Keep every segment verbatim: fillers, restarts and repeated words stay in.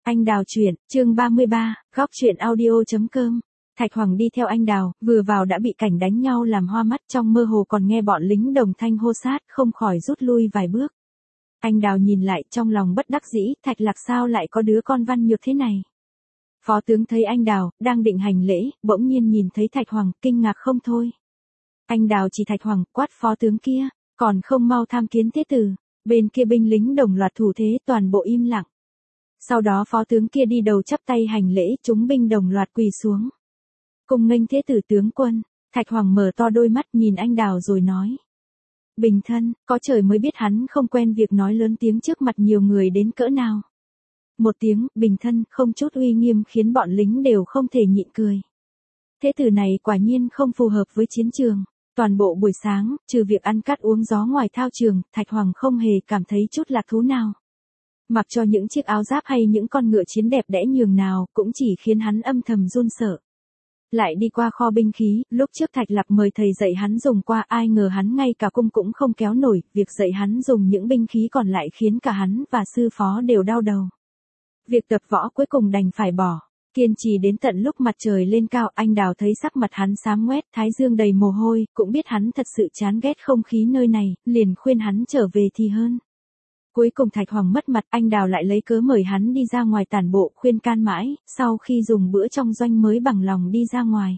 Anh Đào truyện, chương ba mươi ba, góc truyện audio.com. Thạch Hoàng đi theo anh Đào, vừa vào đã bị cảnh đánh nhau làm hoa mắt, trong mơ hồ còn nghe bọn lính đồng thanh hô sát, không khỏi rút lui vài bước. Anh Đào nhìn lại, trong lòng bất đắc dĩ, Thạch Lạc sao lại có đứa con văn nhược thế này. Phó tướng thấy anh Đào, đang định hành lễ, bỗng nhiên nhìn thấy Thạch Hoàng, kinh ngạc không thôi. Anh Đào chỉ Thạch Hoàng, quát phó tướng kia, còn không mau tham kiến thế tử. Bên kia binh lính đồng loạt thủ thế, toàn bộ im lặng. Sau đó phó tướng kia đi đầu chắp tay hành lễ, chúng binh đồng loạt quỳ xuống. Cùng nghênh thế tử tướng quân. Thạch Hoàng mở to đôi mắt nhìn anh Đào rồi nói. Bình thân, có trời mới biết hắn không quen việc nói lớn tiếng trước mặt nhiều người đến cỡ nào. Một tiếng, bình thân, không chút uy nghiêm khiến bọn lính đều không thể nhịn cười. Thế tử này quả nhiên không phù hợp với chiến trường. Toàn bộ buổi sáng, trừ việc ăn cát uống gió ngoài thao trường, Thạch Hoàng không hề cảm thấy chút lạc thú nào. Mặc cho những chiếc áo giáp hay những con ngựa chiến đẹp đẽ nhường nào, cũng chỉ khiến hắn âm thầm run sợ. Lại đi qua kho binh khí, lúc trước Thạch Lạc mời thầy dạy hắn dùng qua, ai ngờ hắn ngay cả cung cũng không kéo nổi, việc dạy hắn dùng những binh khí còn lại khiến cả hắn và sư phó đều đau đầu. Việc tập võ cuối cùng đành phải bỏ. Kiên trì đến tận lúc mặt trời lên cao, anh Đào thấy sắc mặt hắn xám ngoét, thái dương đầy mồ hôi, cũng biết hắn thật sự chán ghét không khí nơi này, liền khuyên hắn trở về thì hơn. Cuối cùng Thạch Hoàng mất mặt, anh Đào lại lấy cớ mời hắn đi ra ngoài tản bộ, khuyên can mãi, sau khi dùng bữa trong doanh mới bằng lòng đi ra ngoài.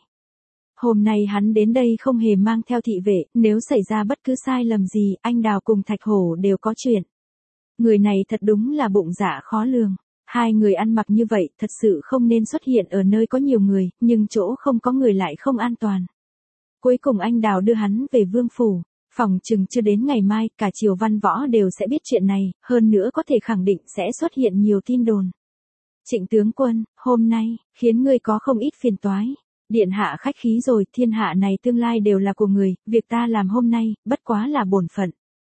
Hôm nay hắn đến đây không hề mang theo thị vệ, nếu xảy ra bất cứ sai lầm gì, anh Đào cùng Thạch Hổ đều có chuyện. Người này thật đúng là bụng dạ khó lường. Hai người ăn mặc như vậy thật sự không nên xuất hiện ở nơi có nhiều người, nhưng chỗ không có người lại không an toàn. Cuối cùng anh Đào đưa hắn về vương phủ, phòng chừng chưa đến ngày mai, cả triều văn võ đều sẽ biết chuyện này, hơn nữa có thể khẳng định sẽ xuất hiện nhiều tin đồn. Trịnh tướng quân, hôm nay, khiến ngươi có không ít phiền toái. Điện hạ khách khí rồi, thiên hạ này tương lai đều là của người, việc ta làm hôm nay, bất quá là bổn phận.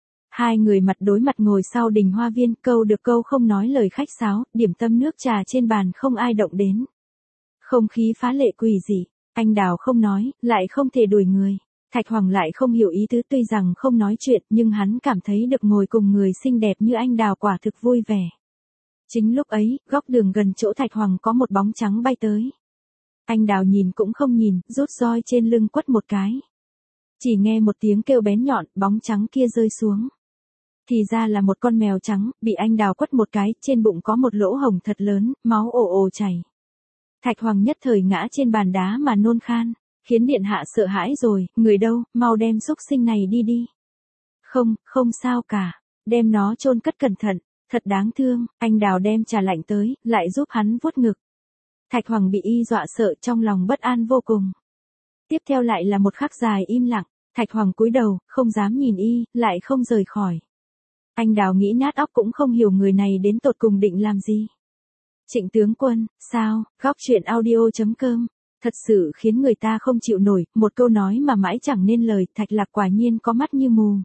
Hai người mặt đối mặt ngồi sau đình hoa viên, câu được câu không nói lời khách sáo, điểm tâm nước trà trên bàn không ai động đến. Không khí phá lệ quỷ dị, anh Đào không nói, lại không thể đuổi người. Thạch Hoàng lại không hiểu ý tứ, tuy rằng không nói chuyện, nhưng hắn cảm thấy được ngồi cùng người xinh đẹp như anh Đào quả thực vui vẻ. Chính lúc ấy, góc đường gần chỗ Thạch Hoàng có một bóng trắng bay tới. Anh Đào nhìn cũng không nhìn, rút roi trên lưng quất một cái. Chỉ nghe một tiếng kêu bén nhọn, bóng trắng kia rơi xuống. Thì ra là một con mèo trắng, bị anh Đào quất một cái, trên bụng có một lỗ hổng thật lớn, máu ồ ồ chảy. Thạch Hoàng nhất thời ngã trên bàn đá mà nôn khan, khiến điện hạ sợ hãi rồi, người đâu, mau đem xúc sinh này đi đi. Không, không sao cả, đem nó chôn cất cẩn thận, thật đáng thương, anh Đào đem trà lạnh tới, lại giúp hắn vuốt ngực. Thạch Hoàng bị y dọa sợ, trong lòng bất an vô cùng. Tiếp theo lại là một khắc dài im lặng, Thạch Hoàng cúi đầu, không dám nhìn y, lại không rời khỏi. Anh Đào nghĩ nát óc cũng không hiểu người này đến tột cùng định làm gì. Trịnh tướng quân, sao, góc truyện audio.com, thật sự khiến người ta không chịu nổi, một câu nói mà mãi chẳng nên lời, Thạch Lạc quả nhiên có mắt như mù.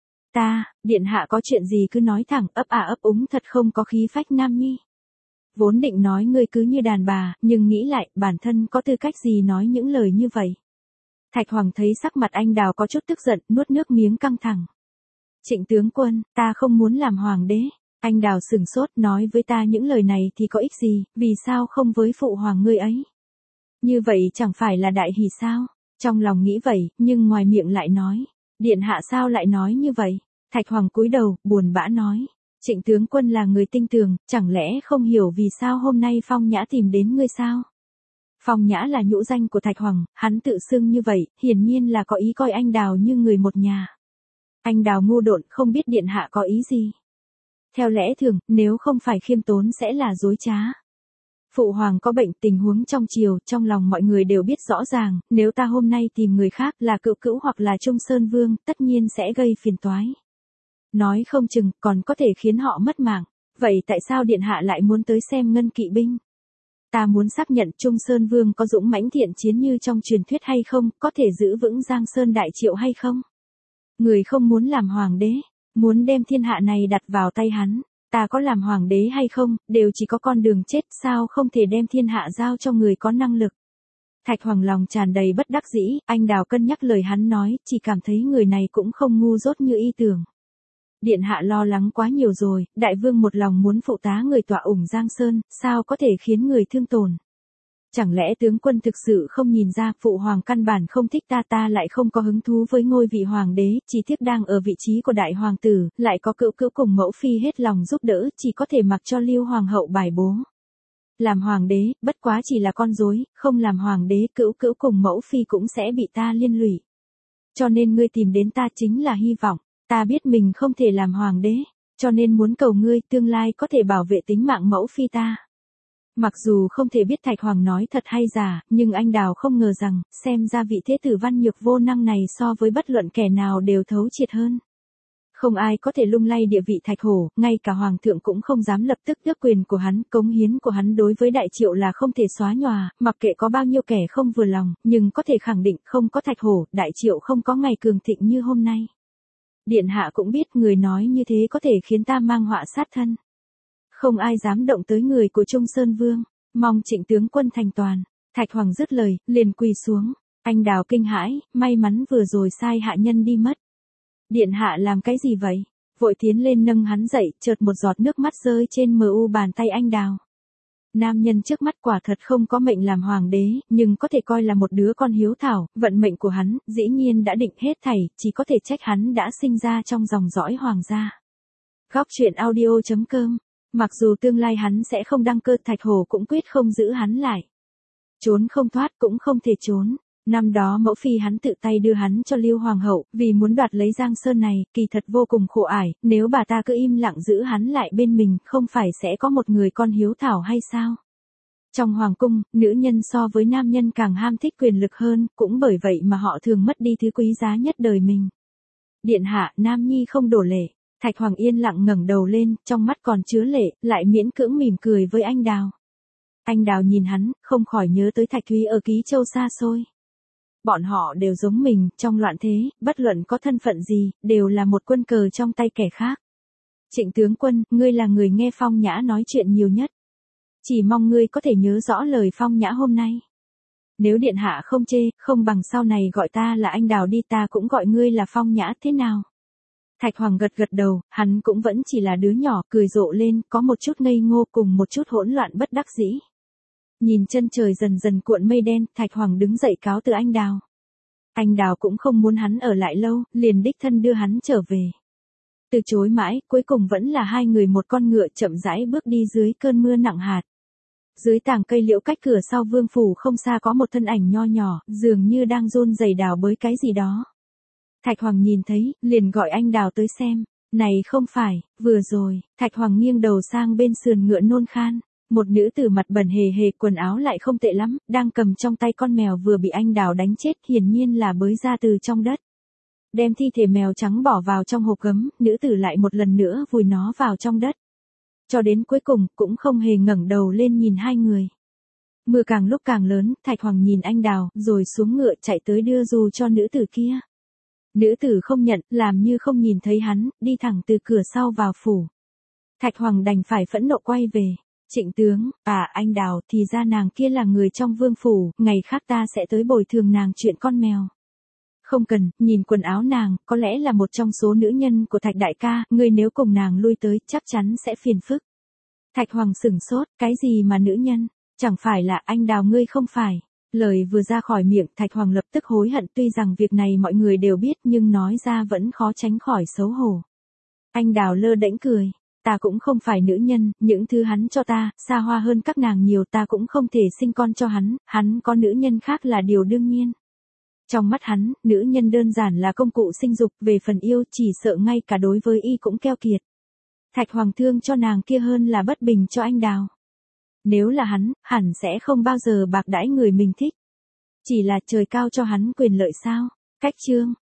Ta, điện hạ có chuyện gì cứ nói thẳng, ấp à ấp úng thật không có khí phách nam nhi. Vốn định nói ngươi cứ như đàn bà, nhưng nghĩ lại, bản thân có tư cách gì nói những lời như vậy. Thạch Hoàng thấy sắc mặt anh Đào có chút tức giận, nuốt nước miếng căng thẳng. Trịnh tướng quân, ta không muốn làm hoàng đế. Anh Đào sửng sốt, nói với ta những lời này thì có ích gì, vì sao không với phụ hoàng ngươi ấy? Như vậy chẳng phải là đại hỷ sao? Trong lòng nghĩ vậy, nhưng ngoài miệng lại nói. Điện hạ sao lại nói như vậy? Thạch Hoàng cúi đầu, buồn bã nói. Trịnh tướng quân là người tinh tường, chẳng lẽ không hiểu vì sao hôm nay Phong Nhã tìm đến ngươi sao? Phong Nhã là nhũ danh của Thạch Hoàng, hắn tự xưng như vậy, hiển nhiên là có ý coi anh Đào như người một nhà. Anh Đào ngu độn, không biết điện hạ có ý gì. Theo lẽ thường, nếu không phải khiêm tốn sẽ là dối trá. Phụ hoàng có bệnh, tình huống trong triều, trong lòng mọi người đều biết rõ ràng, nếu ta hôm nay tìm người khác là cựu cữu hoặc là Trung Sơn Vương, tất nhiên sẽ gây phiền toái. Nói không chừng, còn có thể khiến họ mất mạng. Vậy tại sao điện hạ lại muốn tới xem ngân kỵ binh? Ta muốn xác nhận Trung Sơn Vương có dũng mãnh thiện chiến như trong truyền thuyết hay không, có thể giữ vững Giang Sơn Đại Triệu hay không? Người không muốn làm hoàng đế, muốn đem thiên hạ này đặt vào tay hắn, ta có làm hoàng đế hay không, đều chỉ có con đường chết, sao không thể đem thiên hạ giao cho người có năng lực. Thạch Hoàng lòng tràn đầy bất đắc dĩ, anh Đào cân nhắc lời hắn nói, chỉ cảm thấy người này cũng không ngu dốt như y tưởng. Điện hạ lo lắng quá nhiều rồi, đại vương một lòng muốn phụ tá người tọa ủng Giang Sơn, sao có thể khiến người thương tổn. Chẳng lẽ tướng quân thực sự không nhìn ra phụ hoàng căn bản không thích ta ta lại không có hứng thú với ngôi vị hoàng đế, chỉ tiếc đang ở vị trí của đại hoàng tử, lại có cữu cữu cùng mẫu phi hết lòng giúp đỡ, chỉ có thể mặc cho Lưu hoàng hậu bài bố. Làm hoàng đế, bất quá chỉ là con rối, không làm hoàng đế cữu cữu cùng mẫu phi cũng sẽ bị ta liên lụy. Cho nên ngươi tìm đến ta chính là hy vọng, ta biết mình không thể làm hoàng đế, cho nên muốn cầu ngươi tương lai có thể bảo vệ tính mạng mẫu phi ta. Mặc dù không thể biết Thạch Hoàng nói thật hay giả, nhưng anh Đào không ngờ rằng, xem ra vị thế tử văn nhược vô năng này so với bất luận kẻ nào đều thấu triệt hơn. Không ai có thể lung lay địa vị Thạch Hổ, ngay cả Hoàng thượng cũng không dám lập tức tước quyền của hắn, cống hiến của hắn đối với Đại Triệu là không thể xóa nhòa, mặc kệ có bao nhiêu kẻ không vừa lòng, nhưng có thể khẳng định không có Thạch Hổ, Đại Triệu không có ngày cường thịnh như hôm nay. Điện hạ cũng biết người nói như thế có thể khiến ta mang họa sát thân. Không ai dám động tới người của Trung Sơn Vương, mong Trịnh tướng quân thành toàn. Thạch Hoàng dứt lời, liền quỳ xuống. Anh Đào kinh hãi, may mắn vừa rồi sai hạ nhân đi mất. Điện hạ làm cái gì vậy? Vội tiến lên nâng hắn dậy, chợt một giọt nước mắt rơi trên mờ u bàn tay anh Đào. Nam nhân trước mắt quả thật không có mệnh làm hoàng đế, nhưng có thể coi là một đứa con hiếu thảo, vận mệnh của hắn, dĩ nhiên đã định hết thảy, chỉ có thể trách hắn đã sinh ra trong dòng dõi hoàng gia. Góc truyện audio chấm com. Mặc dù tương lai hắn sẽ không đăng cơ, Thạch Hổ cũng quyết không giữ hắn lại. Trốn không thoát cũng không thể trốn. Năm đó mẫu phi hắn tự tay đưa hắn cho Lưu Hoàng hậu, vì muốn đoạt lấy Giang Sơn này, kỳ thật vô cùng khổ ải, nếu bà ta cứ im lặng giữ hắn lại bên mình, không phải sẽ có một người con hiếu thảo hay sao? Trong hoàng cung, nữ nhân so với nam nhân càng ham thích quyền lực hơn, cũng bởi vậy mà họ thường mất đi thứ quý giá nhất đời mình. Điện hạ, Nam Nhi không đổ lệ. Thạch Hoàng yên lặng ngẩng đầu lên, trong mắt còn chứa lệ, lại miễn cưỡng mỉm cười với anh Đào. Anh Đào nhìn hắn, không khỏi nhớ tới Thạch Thúy ở Ký Châu xa xôi. Bọn họ đều giống mình, trong loạn thế, bất luận có thân phận gì, đều là một quân cờ trong tay kẻ khác. Trịnh tướng quân, ngươi là người nghe Phong Nhã nói chuyện nhiều nhất. Chỉ mong ngươi có thể nhớ rõ lời Phong Nhã hôm nay. Nếu điện hạ không chê, không bằng sau này gọi ta là anh Đào đi, ta cũng gọi ngươi là Phong Nhã thế nào? Thạch Hoàng gật gật đầu, hắn cũng vẫn chỉ là đứa nhỏ, cười rộ lên, có một chút ngây ngô cùng một chút hỗn loạn bất đắc dĩ. Nhìn chân trời dần dần cuộn mây đen, Thạch Hoàng đứng dậy cáo từ anh Đào. Anh Đào cũng không muốn hắn ở lại lâu, liền đích thân đưa hắn trở về. Từ chối mãi, cuối cùng vẫn là hai người một con ngựa chậm rãi bước đi dưới cơn mưa nặng hạt. Dưới tàng cây liễu cách cửa sau vương phủ không xa có một thân ảnh nho nhỏ, dường như đang run rẩy đào bới cái gì đó. Thạch Hoàng nhìn thấy, liền gọi anh Đào tới xem. Này không phải, vừa rồi, Thạch Hoàng nghiêng đầu sang bên sườn ngựa nôn khan. Một nữ tử mặt bẩn hề hề, quần áo lại không tệ lắm, đang cầm trong tay con mèo vừa bị anh Đào đánh chết, hiển nhiên là bới ra từ trong đất. Đem thi thể mèo trắng bỏ vào trong hộp gấm, nữ tử lại một lần nữa vùi nó vào trong đất. Cho đến cuối cùng, cũng không hề ngẩng đầu lên nhìn hai người. Mưa càng lúc càng lớn, Thạch Hoàng nhìn anh Đào, rồi xuống ngựa chạy tới đưa dù cho nữ tử kia. Nữ tử không nhận, làm như không nhìn thấy hắn, đi thẳng từ cửa sau vào phủ. Thạch Hoàng đành phải phẫn nộ quay về. Trịnh tướng, à anh Đào, thì ra nàng kia là người trong vương phủ, ngày khác ta sẽ tới bồi thường nàng chuyện con mèo. Không cần, nhìn quần áo nàng, có lẽ là một trong số nữ nhân của Thạch đại ca, ngươi nếu cùng nàng lui tới, chắc chắn sẽ phiền phức. Thạch Hoàng sửng sốt, cái gì mà nữ nhân, chẳng phải là anh Đào ngươi không phải. Lời vừa ra khỏi miệng, Thạch Hoàng lập tức hối hận, tuy rằng việc này mọi người đều biết nhưng nói ra vẫn khó tránh khỏi xấu hổ. Anh Đào lơ đễnh cười. Ta cũng không phải nữ nhân, những thứ hắn cho ta, xa hoa hơn các nàng nhiều, ta cũng không thể sinh con cho hắn, hắn có nữ nhân khác là điều đương nhiên. Trong mắt hắn, nữ nhân đơn giản là công cụ sinh dục, về phần yêu chỉ sợ ngay cả đối với y cũng keo kiệt. Thạch Hoàng thương cho nàng kia hơn là bất bình cho anh Đào. Nếu là hắn, hẳn sẽ không bao giờ bạc đãi người mình thích. Chỉ là trời cao cho hắn quyền lợi sao? Cách chương.